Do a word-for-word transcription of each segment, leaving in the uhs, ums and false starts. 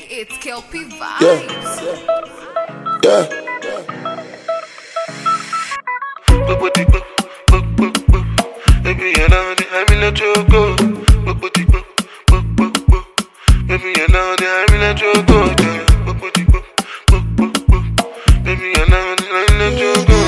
It's Kelpie Vibes. Yeah. Yeah. Baby, you know that I'm in a choco. Baby, you know that I'm in a choco. Baby, you know that I'm in a choco.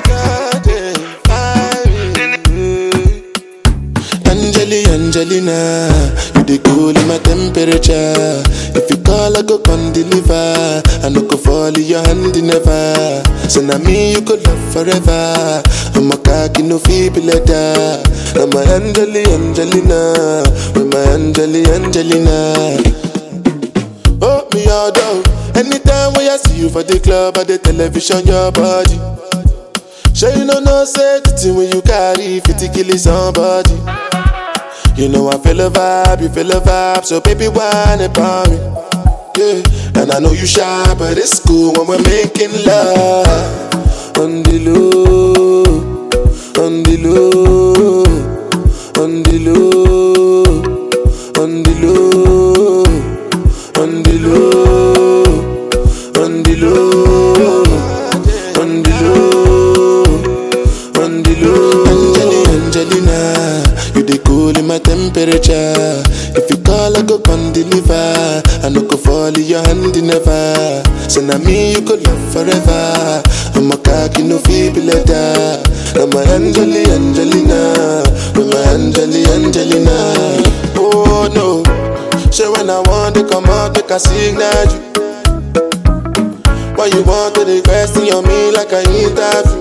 Angeli, Angelina, you the cool in my temperature. If you call, I go come deliver. I no go fall in your hand never. So now me you could love forever. I'm a cocky no feeble letter. I'm my Angeli, Angelina, with my Angeli, Angelina. Oh me all down. Anytime when I see you for the club or the television, your body. Sure you know no safety when you carry fifty kill somebody. You know I feel a vibe, you feel a vibe, so baby whine about me. Yeah, and I know you shy, but it's cool when we're making love. On the low, on the low, on the low, on the low, on the low, on the low, on the low, on the low. Angeli, Angelina, you the cool in my temperature. If you call, I go come deliver. I no go fall in your hand never. So now me you could love forever. I'm a cocky no feeble letter. I'm my Angeli, Angelina, with my Angeli, Angelina. Oh no, so when I want to come out, make a signal you. Why you want to the question on me like I interview?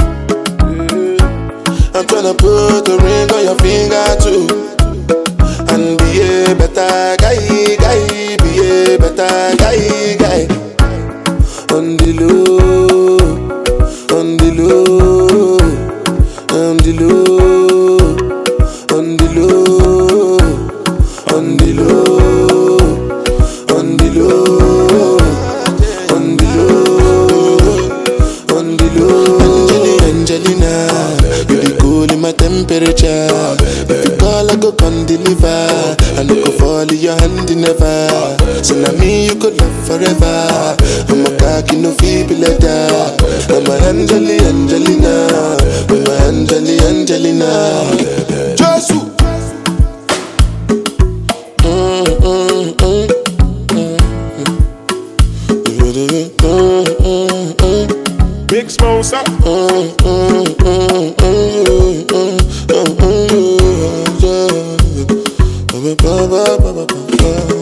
I'm tryna put a ring on your finger too. And be a better guy, guy. Be a better guy, guy. On the low, on the low, on the low, on the low, on the low, on the low, on the low, on the low. Angeli, Angelina, you the cool in my temperature. If you call, I go come deliver. I no go fall in your hand never. So now me you could love forever. I'm a cocky no feeble letter. I'm my Angeli, Angelina, with my Angeli, Angelina. Jesus. Mm, mm, mm, mm, mm, mm. Big Smosa. Mm, mm, mm, mm, mm, mm, mm, yeah. Ba, ba, ba, ba, ba, ba.